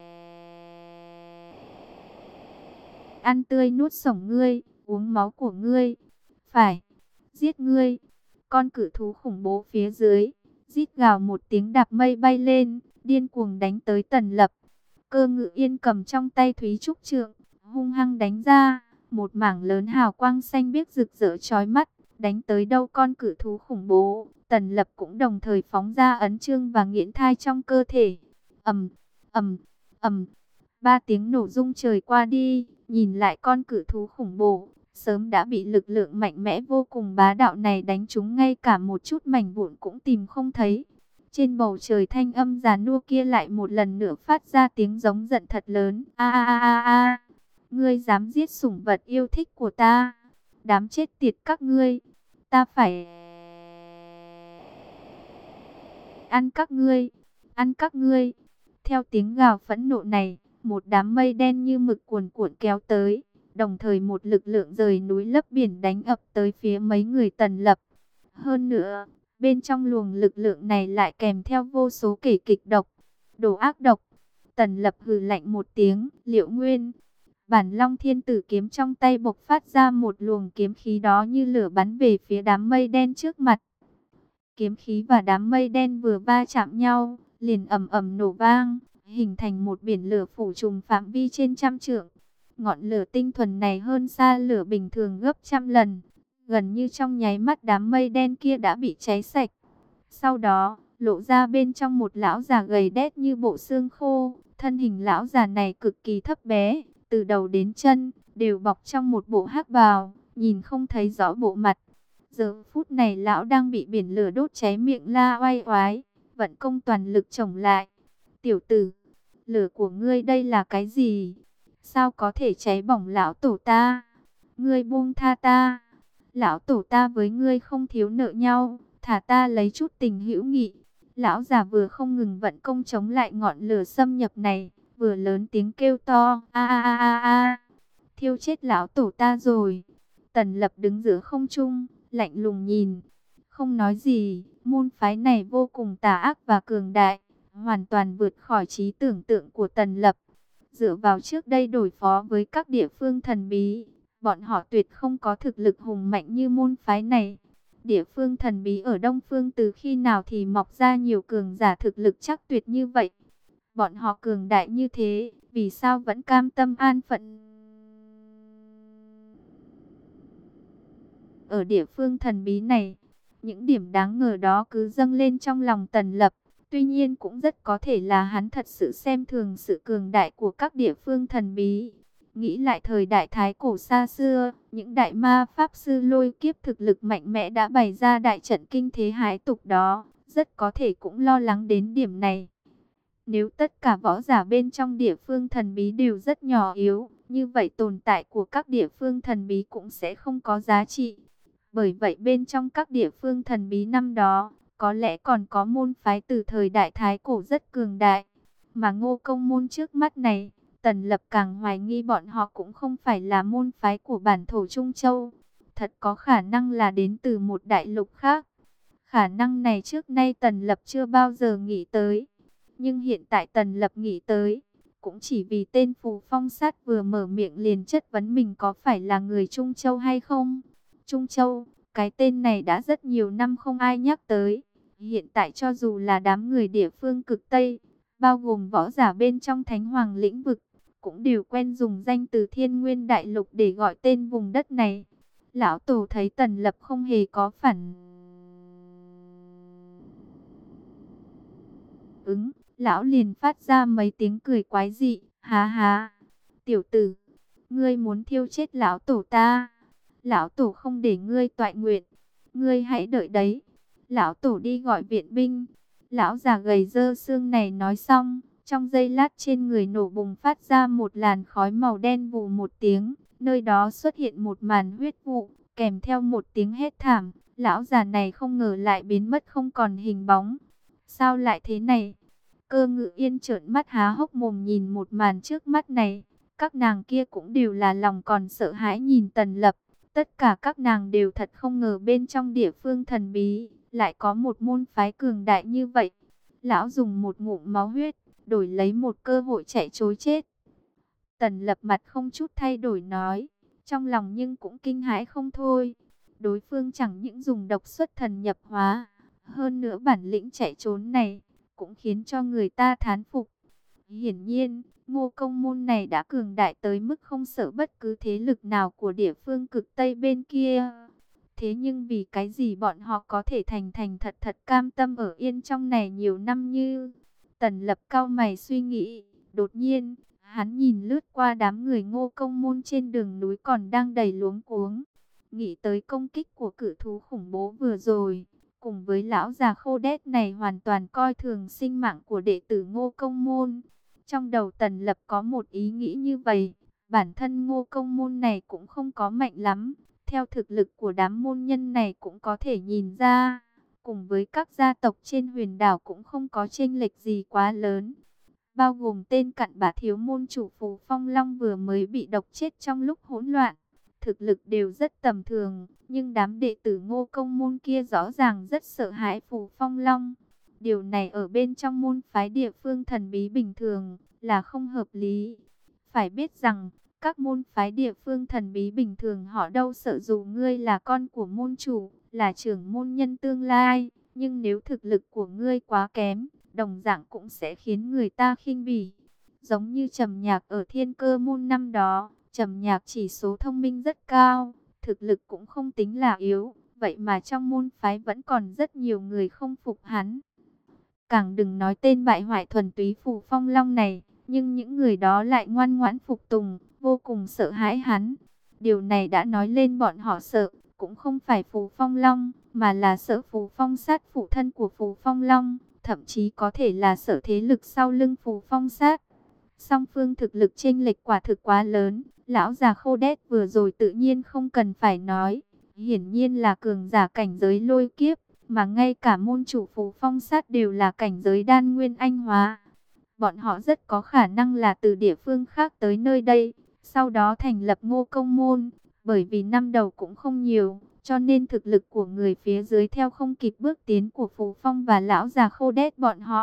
ăn tươi nuốt sống ngươi, uống máu của ngươi, phải giết ngươi." Con cự thú khủng bố phía dưới rít gào một tiếng, đạp mây bay lên, điên cuồng đánh tới Tần Lập. Cơ Ngự Yên cầm trong tay Thúy Trúc Trượng, hung hăng đánh ra, một mảng lớn hào quang xanh biếc rực rỡ chói mắt, đánh tới đâu con cự thú khủng bố, Tần Lập cũng đồng thời phóng ra ấn chương và nghiễn thai trong cơ thể. Ầm, ầm, ầm, ba tiếng nổ rung trời qua đi, nhìn lại con cự thú khủng bố, sớm đã bị lực lượng mạnh mẽ vô cùng bá đạo này đánh trúng, ngay cả một chút mảnh vụn cũng tìm không thấy. Trên bầu trời thanh âm già nua kia lại một lần nữa phát ra tiếng giống giận thật lớn: "A a a a a, ngươi dám giết sủng vật yêu thích của ta, đám chết tiệt các ngươi, ta phải ăn các ngươi, ăn các ngươi." Theo tiếng gào phẫn nộ này, một đám mây đen như mực cuồn cuộn kéo tới, đồng thời một lực lượng rời núi lấp biển đánh ập tới phía mấy người Tần Lập. Hơn nữa, bên trong luồng lực lượng này lại kèm theo vô số kẻ kịch độc, đồ ác độc. Tần Lập hừ lạnh một tiếng: "Liệu Nguyên!" Bản Long Thiên Tử kiếm trong tay bộc phát ra một luồng kiếm khí đó như lửa bắn về phía đám mây đen trước mặt. Kiếm khí và đám mây đen vừa va chạm nhau, liền ầm ầm nổ vang, hình thành một biển lửa phủ trùm phạm vi trên trăm trượng. Ngọn lửa tinh thuần này hơn xa lửa bình thường gấp trăm lần, gần như trong nháy mắt đám mây đen kia đã bị cháy sạch. Sau đó, lộ ra bên trong một lão già gầy đét như bộ xương khô. Thân hình lão già này cực kỳ thấp bé, từ đầu đến chân đều bọc trong một bộ hắc bào, nhìn không thấy rõ bộ mặt. Giờ phút này lão đang bị biển lửa đốt cháy, miệng la oai oái, vận công toàn lực chống lại. "Tiểu tử, lửa của ngươi đây là cái gì? Sao có thể cháy bỏng lão tổ ta? Ngươi buông tha ta. Lão tổ ta với ngươi không thiếu nợ nhau, thả ta lấy chút tình hữu nghị." Lão già vừa không ngừng vận công chống lại ngọn lửa xâm nhập này, vừa lớn tiếng kêu to: "A a a a a, thiêu chết lão tổ ta rồi." Tần Lập đứng giữa không trung, lạnh lùng nhìn, không nói gì. Môn phái này vô cùng tà ác và cường đại, hoàn toàn vượt khỏi trí tưởng tượng của Tần Lập. Dựa vào trước đây đối phó với các địa phương thần bí, bọn họ tuyệt không có thực lực hùng mạnh như môn phái này. Địa phương thần bí ở Đông Phương từ khi nào thì mọc ra nhiều cường giả thực lực chắc tuyệt như vậy. Bọn họ cường đại như thế, vì sao vẫn cam tâm an phận ở địa phương thần bí này? Những điểm đáng ngờ đó cứ dâng lên trong lòng Tần Lập. Tuy nhiên cũng rất có thể là hắn thật sự xem thường sự cường đại của các địa phương thần bí. Nghĩ lại thời đại Thái Cổ xa xưa, những đại ma pháp sư lôi kiếp thực lực mạnh mẽ đã bày ra đại trận kinh thế hãi tục đó, rất có thể cũng lo lắng đến điểm này. Nếu tất cả võ giả bên trong địa phương thần bí đều rất nhỏ yếu, như vậy tồn tại của các địa phương thần bí cũng sẽ không có giá trị. Bởi vậy bên trong các địa phương thần bí năm đó, có lẽ còn có môn phái từ thời đại Thái Cổ rất cường đại. Mà Ngô Công môn trước mắt này, Tần Lập càng hoài nghi bọn họ cũng không phải là môn phái của bản thổ Trung Châu. Thật có khả năng là đến từ một đại lục khác. Khả năng này trước nay Tần Lập chưa bao giờ nghĩ tới. Nhưng hiện tại Tần Lập nghĩ tới, cũng chỉ vì tên Phù Phong Sát vừa mở miệng liền chất vấn mình có phải là người Trung Châu hay không. Trung Châu, cái tên này đã rất nhiều năm không ai nhắc tới. Hiện tại cho dù là đám người địa phương cực Tây, bao gồm võ giả bên trong Thánh Hoàng lĩnh vực, cũng đều quen dùng danh từ Thiên Nguyên Đại Lục để gọi tên vùng đất này. Lão Tổ thấy Tần Lập không hề có phản ứng, lão liền phát ra mấy tiếng cười quái dị, há há. Tiểu tử, ngươi muốn thiêu chết lão tổ ta. Lão tổ không để ngươi toại nguyện, ngươi hãy đợi đấy. Lão tổ đi gọi viện binh. Lão già gầy dơ xương này nói xong, trong giây lát trên người nổ bùng phát ra một làn khói màu đen vù một tiếng, nơi đó xuất hiện một màn huyết vụ, kèm theo một tiếng hét thảm. Lão già này không ngờ lại biến mất không còn hình bóng. Sao lại thế này? Cơ Ngự Yên trợn mắt há hốc mồm nhìn một màn trước mắt này. Các nàng kia cũng đều là lòng còn sợ hãi nhìn Tần Lập. Tất cả các nàng đều thật không ngờ bên trong địa phương thần bí, lại có một môn phái cường đại như vậy. Lão dùng một ngụm máu huyết, đổi lấy một cơ hội chạy trối chết. Tần Lập mặt không chút thay đổi nói, trong lòng nhưng cũng kinh hãi không thôi. Đối phương chẳng những dùng độc xuất thần nhập hóa, hơn nữa bản lĩnh chạy trốn này, cũng khiến cho người ta thán phục. Hiển nhiên, Ngô Công môn này đã cường đại tới mức không sợ bất cứ thế lực nào của địa phương cực Tây bên kia. Thế nhưng vì cái gì bọn họ có thể thành thành thật thật cam tâm ở yên trong này nhiều năm như? Tần Lập cau mày suy nghĩ, đột nhiên, hắn nhìn lướt qua đám người Ngô Công môn trên đường núi còn đang đầy luống cuống. Nghĩ tới công kích của cự thú khủng bố vừa rồi, cùng với lão già khô đét này hoàn toàn coi thường sinh mạng của đệ tử Ngô Công môn. Trong đầu Tần Lập có một ý nghĩ như vậy, bản thân Ngô Công môn này cũng không có mạnh lắm. Theo thực lực của đám môn nhân này cũng có thể nhìn ra, cùng với các gia tộc trên huyền đảo cũng không có chênh lệch gì quá lớn. Bao gồm tên cặn bã thiếu môn chủ Phù Phong Long vừa mới bị độc chết trong lúc hỗn loạn. Thực lực đều rất tầm thường, nhưng đám đệ tử Ngô Công môn kia rõ ràng rất sợ hãi Phù Phong Long. Điều này ở bên trong môn phái địa phương thần bí bình thường là không hợp lý. Phải biết rằng, các môn phái địa phương thần bí bình thường họ đâu sợ dù ngươi là con của môn chủ, là trưởng môn nhân tương lai. Nhưng nếu thực lực của ngươi quá kém, đồng dạng cũng sẽ khiến người ta khinh bỉ. Giống như Trầm Nhạc ở Thiên Cơ môn năm đó, Trầm Nhạc chỉ số thông minh rất cao, thực lực cũng không tính là yếu. Vậy mà trong môn phái vẫn còn rất nhiều người không phục hắn. Càng đừng nói tên bại hoại thuần túy Phù Phong Long này, nhưng những người đó lại ngoan ngoãn phục tùng, vô cùng sợ hãi hắn. Điều này đã nói lên bọn họ sợ, cũng không phải Phù Phong Long, mà là sợ Phù Phong Sát phụ thân của Phù Phong Long, thậm chí có thể là sợ thế lực sau lưng Phù Phong Sát. Song phương thực lực chênh lệch quả thực quá lớn, lão già khô đét vừa rồi tự nhiên không cần phải nói, hiển nhiên là cường giả cảnh giới lôi kiếp, mà ngay cả môn chủ Phù Phong Sát đều là cảnh giới đan nguyên anh hóa. Bọn họ rất có khả năng là từ địa phương khác tới nơi đây, sau đó thành lập Ngô Công môn, bởi vì năm đầu cũng không nhiều, cho nên thực lực của người phía dưới theo không kịp bước tiến của Phù Phong và lão già khô đét bọn họ.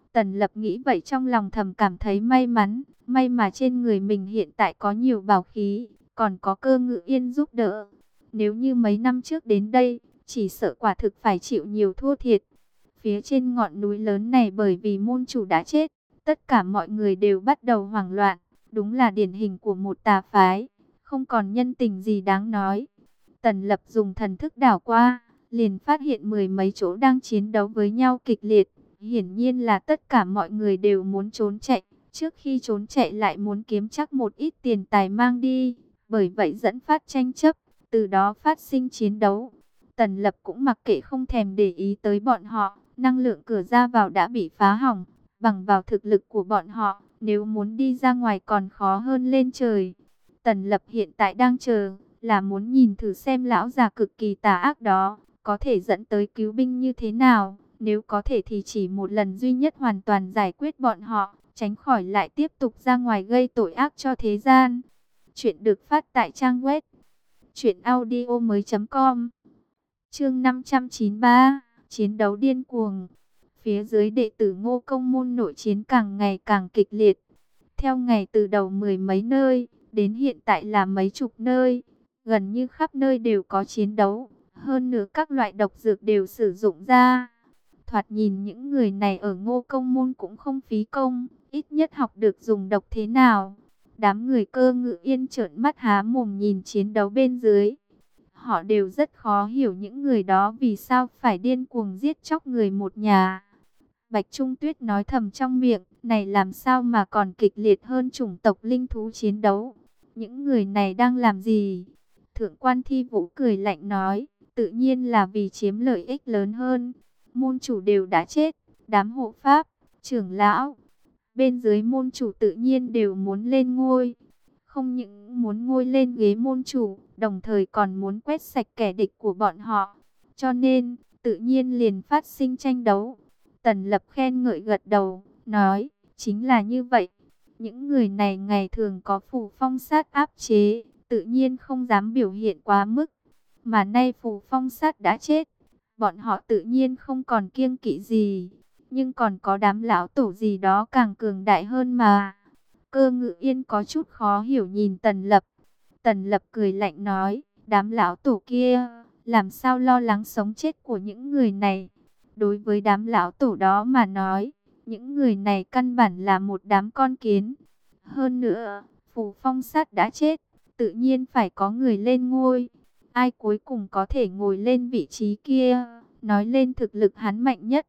Tần Lập nghĩ vậy trong lòng thầm cảm thấy may mắn, may mà trên người mình hiện tại có nhiều bảo khí, còn có Cơ Ngự Yên giúp đỡ. Nếu như mấy năm trước đến đây, chỉ sợ quả thực phải chịu nhiều thua thiệt. Phía trên ngọn núi lớn này bởi vì môn chủ đã chết, tất cả mọi người đều bắt đầu hoảng loạn, đúng là điển hình của một tà phái, không còn nhân tình gì đáng nói. Tần Lập dùng thần thức đảo qua, liền phát hiện mười mấy chỗ đang chiến đấu với nhau kịch liệt. Hiển nhiên là tất cả mọi người đều muốn trốn chạy, trước khi trốn chạy lại muốn kiếm chắc một ít tiền tài mang đi, bởi vậy dẫn phát tranh chấp, từ đó phát sinh chiến đấu. Tần Lập cũng mặc kệ không thèm để ý tới bọn họ, năng lượng cửa ra vào đã bị phá hỏng, bằng vào thực lực của bọn họ, nếu muốn đi ra ngoài còn khó hơn lên trời. Tần Lập hiện tại đang chờ, là muốn nhìn thử xem lão già cực kỳ tà ác đó, có thể dẫn tới cứu binh như thế nào. Nếu có thể thì chỉ một lần duy nhất hoàn toàn giải quyết bọn họ, tránh khỏi lại tiếp tục ra ngoài gây tội ác cho thế gian. Chuyện được phát tại trang web truyện audio mới chấm com. Chương năm trăm chín mươi ba, chiến đấu điên cuồng. Phía dưới đệ tử Ngô Công môn nội chiến càng ngày càng kịch liệt. Theo ngày từ đầu mười mấy nơi, đến hiện tại là mấy chục nơi, gần như khắp nơi đều có chiến đấu, hơn nữa các loại độc dược đều sử dụng ra. Thoạt nhìn những người này ở Ngô Công môn cũng không phí công, ít nhất học được dùng độc thế nào. Đám người Cơ Ngự Yên trợn mắt há mồm nhìn chiến đấu bên dưới. Họ đều rất khó hiểu những người đó vì sao phải điên cuồng giết chóc người một nhà. Bạch Trung Tuyết nói thầm trong miệng, này làm sao mà còn kịch liệt hơn chủng tộc linh thú chiến đấu. Những người này đang làm gì? Thượng quan Thi Vũ cười lạnh nói, tự nhiên là vì chiếm lợi ích lớn hơn. Môn chủ đều đã chết, đám hộ pháp, trưởng lão, bên dưới môn chủ tự nhiên đều muốn lên ngôi. Không những muốn ngôi lên ghế môn chủ, đồng thời còn muốn quét sạch kẻ địch của bọn họ. Cho nên, tự nhiên liền phát sinh tranh đấu. Tần Lập khen ngợi gật đầu, nói, chính là như vậy. Những người này ngày thường có phù phong sát áp chế, tự nhiên không dám biểu hiện quá mức. Mà nay phù phong sát đã chết, bọn họ tự nhiên không còn kiêng kỵ gì. Nhưng còn có đám lão tổ gì đó càng cường đại hơn mà. Cơ Ngự Yên có chút khó hiểu nhìn Tần Lập. Tần Lập cười lạnh nói, đám lão tổ kia, làm sao lo lắng sống chết của những người này. Đối với đám lão tổ đó mà nói, những người này căn bản là một đám con kiến. Hơn nữa, phù phong sát đã chết, tự nhiên phải có người lên ngôi. Ai cuối cùng có thể ngồi lên vị trí kia, nói lên thực lực hắn mạnh nhất.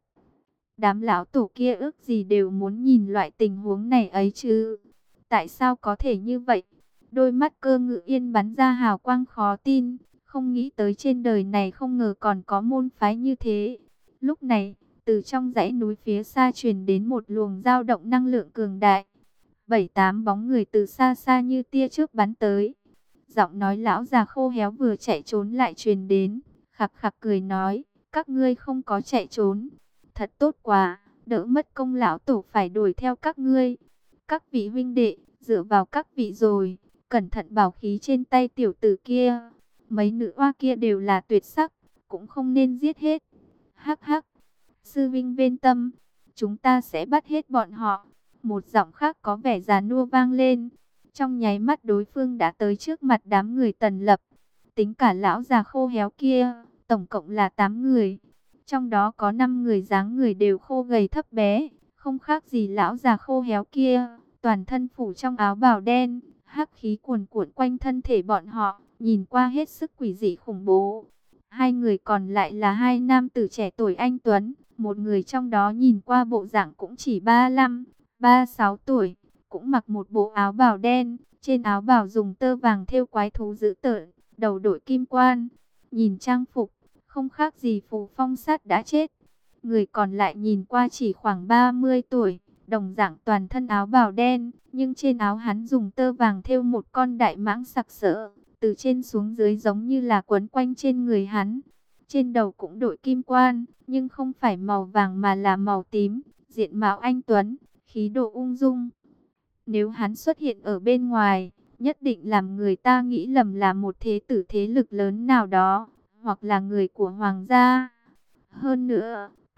Đám lão tổ kia ước gì đều muốn nhìn loại tình huống này ấy chứ. Tại sao có thể như vậy? Đôi mắt Cơ Ngự Yên bắn ra hào quang khó tin, không nghĩ tới trên đời này không ngờ còn có môn phái như thế. Lúc này, từ trong dãy núi phía xa truyền đến một luồng dao động năng lượng cường đại. Bảy tám bóng người từ xa xa như tia chớp bắn tới. Giọng nói lão già khô héo vừa chạy trốn lại truyền đến, khặc khặc cười nói, các ngươi không có chạy trốn. Thật tốt quá, đỡ mất công lão tổ phải đuổi theo các ngươi. Các vị huynh đệ, dựa vào các vị rồi, cẩn thận bảo khí trên tay tiểu tử kia. Mấy nữ oa kia đều là tuyệt sắc, cũng không nên giết hết. Hắc hắc, sư vinh bên tâm, chúng ta sẽ bắt hết bọn họ. Một giọng khác có vẻ già nua vang lên. Trong nháy mắt đối phương đã tới trước mặt đám người Tần Lập. Tính cả lão già khô héo kia, tổng cộng là tám người. Trong đó có năm người dáng người đều khô gầy thấp bé, không khác gì lão già khô héo kia. Toàn thân phủ trong áo bào đen, hắc khí cuồn cuộn quanh thân thể bọn họ, nhìn qua hết sức quỷ dị khủng bố. Hai người còn lại là hai nam tử trẻ tuổi anh tuấn, một người trong đó nhìn qua bộ dạng cũng chỉ ba mươi lăm, ba mươi sáu tuổi, cũng mặc một bộ áo bào đen, trên áo bào dùng tơ vàng thêu quái thú dữ tợn, đầu đội kim quan, nhìn trang phục không khác gì phù phong sát đã chết. Người còn lại nhìn qua chỉ khoảng ba mươi tuổi, đồng dạng toàn thân áo bào đen, nhưng trên áo hắn dùng tơ vàng thêu một con đại mãng sặc sỡ, từ trên xuống dưới giống như là quấn quanh trên người hắn. Trên đầu cũng đội kim quan, nhưng không phải màu vàng mà là màu tím, diện mạo anh tuấn, khí độ ung dung. Nếu hắn xuất hiện ở bên ngoài, nhất định làm người ta nghĩ lầm là một thế tử thế lực lớn nào đó, hoặc là người của hoàng gia. Hơn nữa,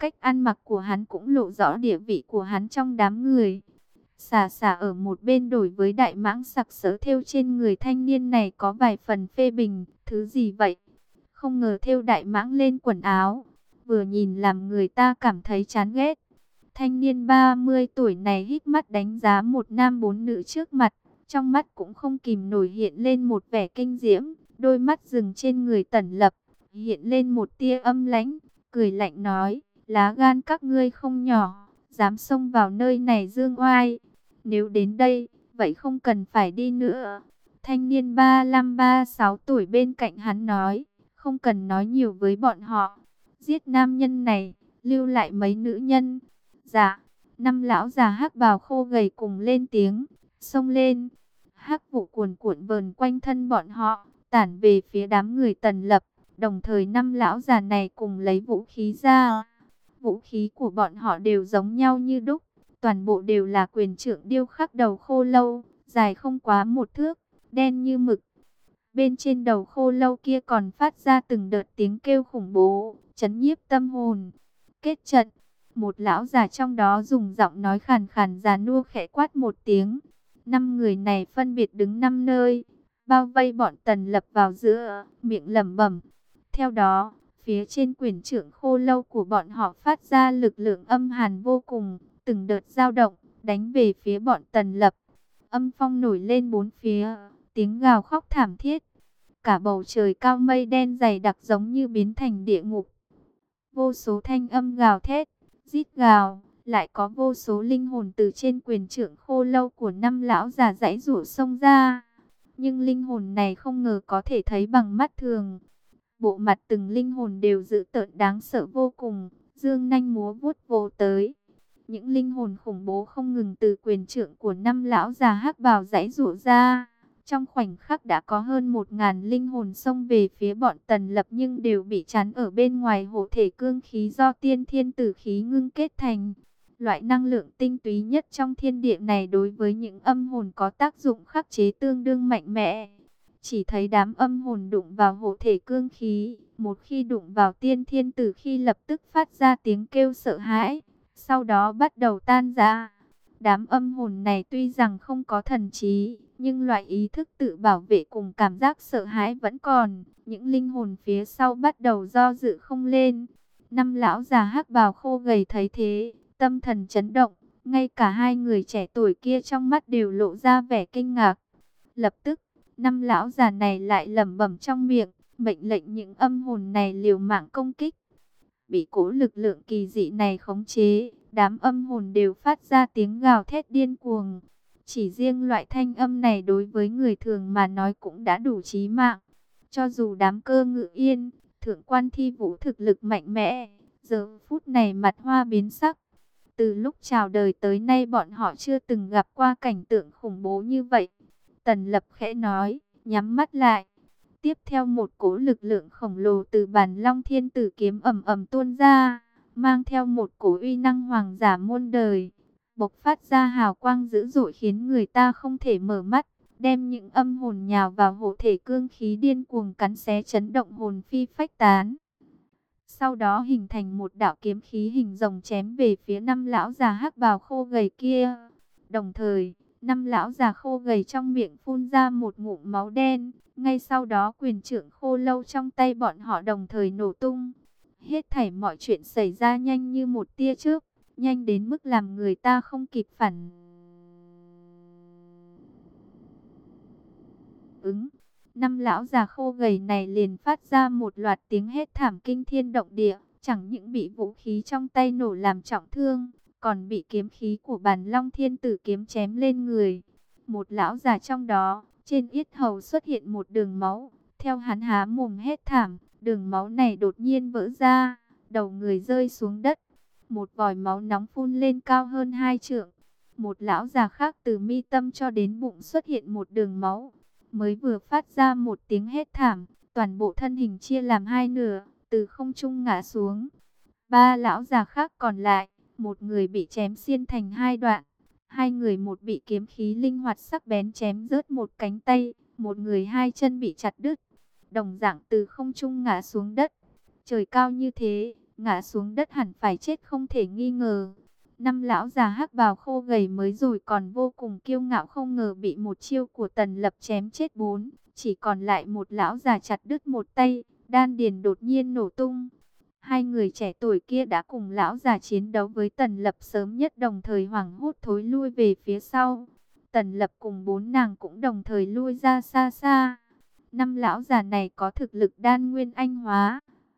cách ăn mặc của hắn cũng lộ rõ địa vị của hắn trong đám người. Xà xà ở một bên đổi với đại mãng sặc sỡ thêu trên người thanh niên này có vài phần phê bình. Thứ gì vậy? Không ngờ thêu đại mãng lên quần áo. Vừa nhìn làm người ta cảm thấy chán ghét. Thanh niên ba mươi tuổi này híp mắt đánh giá một nam bốn nữ trước mặt. Trong mắt cũng không kìm nổi hiện lên một vẻ kinh diễm. Đôi mắt dừng trên người Tần Lập, hiện lên một tia âm lãnh, cười lạnh nói, lá gan các ngươi không nhỏ, dám xông vào nơi này dương oai. Nếu đến đây, vậy không cần phải đi nữa. Thanh niên ba lăm ba sáu tuổi bên cạnh hắn nói, không cần nói nhiều với bọn họ. Giết nam nhân này, lưu lại mấy nữ nhân. Dạ, năm lão già hắc bào khô gầy cùng lên tiếng, xông lên. Hắc vụ cuồn cuộn vờn quanh thân bọn họ, tản về phía đám người Tần Lập. Đồng thời năm lão già này cùng lấy vũ khí ra. Vũ khí của bọn họ đều giống nhau như đúc. Toàn bộ đều là quyền trượng điêu khắc đầu khô lâu, dài không quá một thước, đen như mực. Bên trên đầu khô lâu kia còn phát ra từng đợt tiếng kêu khủng bố, chấn nhiếp tâm hồn. Kết trận, một lão già trong đó dùng giọng nói khàn khàn già nua khẽ quát một tiếng. Năm người này phân biệt đứng năm nơi, bao vây bọn Tần Lập vào giữa, miệng lẩm bẩm. Theo đó, phía trên quyền trượng khô lâu của bọn họ phát ra lực lượng âm hàn vô cùng, từng đợt dao động, đánh về phía bọn Tần Lập. Âm phong nổi lên bốn phía, tiếng gào khóc thảm thiết. Cả bầu trời cao mây đen dày đặc giống như biến thành địa ngục. Vô số thanh âm gào thét, rít gào, lại có vô số linh hồn từ trên quyền trượng khô lâu của năm lão già giãy giụa xông ra. Nhưng linh hồn này không ngờ có thể thấy bằng mắt thường. Bộ mặt từng linh hồn đều dữ tợn đáng sợ vô cùng, dương nanh múa vuốt vồ tới. Những linh hồn khủng bố không ngừng từ quyền trượng của năm lão già hắc bào giãy giụa ra. Trong khoảnh khắc đã có hơn một ngàn linh hồn xông về phía bọn Tần Lập nhưng đều bị chắn ở bên ngoài hộ thể cương khí do tiên thiên tử khí ngưng kết thành. Loại năng lượng tinh túy nhất trong thiên địa này đối với những âm hồn có tác dụng khắc chế tương đương mạnh mẽ. Chỉ thấy đám âm hồn đụng vào hộ thể cương khí, một khi đụng vào tiên thiên tử khí lập tức phát ra tiếng kêu sợ hãi, sau đó bắt đầu tan ra. Đám âm hồn này tuy rằng không có thần trí, nhưng loại ý thức tự bảo vệ cùng cảm giác sợ hãi vẫn còn. Những linh hồn phía sau bắt đầu do dự không lên. Năm lão già hắc bào khô gầy thấy thế, tâm thần chấn động, ngay cả hai người trẻ tuổi kia trong mắt đều lộ ra vẻ kinh ngạc. Lập tức, năm lão già này lại lẩm bẩm trong miệng, mệnh lệnh những âm hồn này liều mạng công kích. Bị cố lực lượng kỳ dị này khống chế, đám âm hồn đều phát ra tiếng gào thét điên cuồng. Chỉ riêng loại thanh âm này đối với người thường mà nói cũng đã đủ chí mạng. Cho dù đám Cơ Ngự Yên, thượng quan Thi Vũ thực lực mạnh mẽ, giờ phút này mặt hoa biến sắc. Từ lúc chào đời tới nay bọn họ chưa từng gặp qua cảnh tượng khủng bố như vậy. Tần Lập khẽ nói, nhắm mắt lại. Tiếp theo một cỗ lực lượng khổng lồ từ bản Long Thiên Tử kiếm ầm ầm tuôn ra, mang theo một cổ uy năng hoàng giả muôn đời, bộc phát ra hào quang dữ dội khiến người ta không thể mở mắt, đem những âm hồn nhào vào hộ thể cương khí điên cuồng cắn xé chấn động hồn phi phách tán. Sau đó hình thành một đạo kiếm khí hình rồng chém về phía năm lão già hắc bào khô gầy kia. Đồng thời, năm lão già khô gầy trong miệng phun ra một ngụm máu đen. Ngay sau đó quyền trượng khô lâu trong tay bọn họ đồng thời nổ tung. Hết thảy mọi chuyện xảy ra nhanh như một tia chớp, nhanh đến mức làm người ta không kịp phản ứng. Năm lão già khô gầy này liền phát ra một loạt tiếng hét thảm kinh thiên động địa, chẳng những bị vũ khí trong tay nổ làm trọng thương, còn bị kiếm khí của bản Long Thiên Tử kiếm chém lên người. Một lão già trong đó, trên yết hầu xuất hiện một đường máu, theo hắn há mồm hét thảm, đường máu này đột nhiên vỡ ra, đầu người rơi xuống đất. Một vòi máu nóng phun lên cao hơn hai trượng. Một lão già khác từ mi tâm cho đến bụng xuất hiện một đường máu. Mới vừa phát ra một tiếng hét thảm, toàn bộ thân hình chia làm hai nửa, từ không trung ngã xuống. Ba lão già khác còn lại, một người bị chém xiên thành hai đoạn. Hai người một bị kiếm khí linh hoạt sắc bén chém rớt một cánh tay, một người hai chân bị chặt đứt. Đồng dạng từ không trung ngã xuống đất. Trời cao như thế, ngã xuống đất hẳn phải chết không thể nghi ngờ. Năm lão già hắc bào khô gầy mới rồi còn vô cùng kiêu ngạo, không ngờ bị một chiêu của Tần Lập chém chết bốn. Chỉ còn lại một lão già chặt đứt một tay, đan điền đột nhiên nổ tung. Hai người trẻ tuổi kia đã cùng lão già chiến đấu với Tần Lập sớm nhất, đồng thời hoảng hốt thối lui về phía sau. Tần Lập cùng bốn nàng cũng đồng thời lui ra xa xa. Năm lão già này có thực lực đan nguyên anh hóa,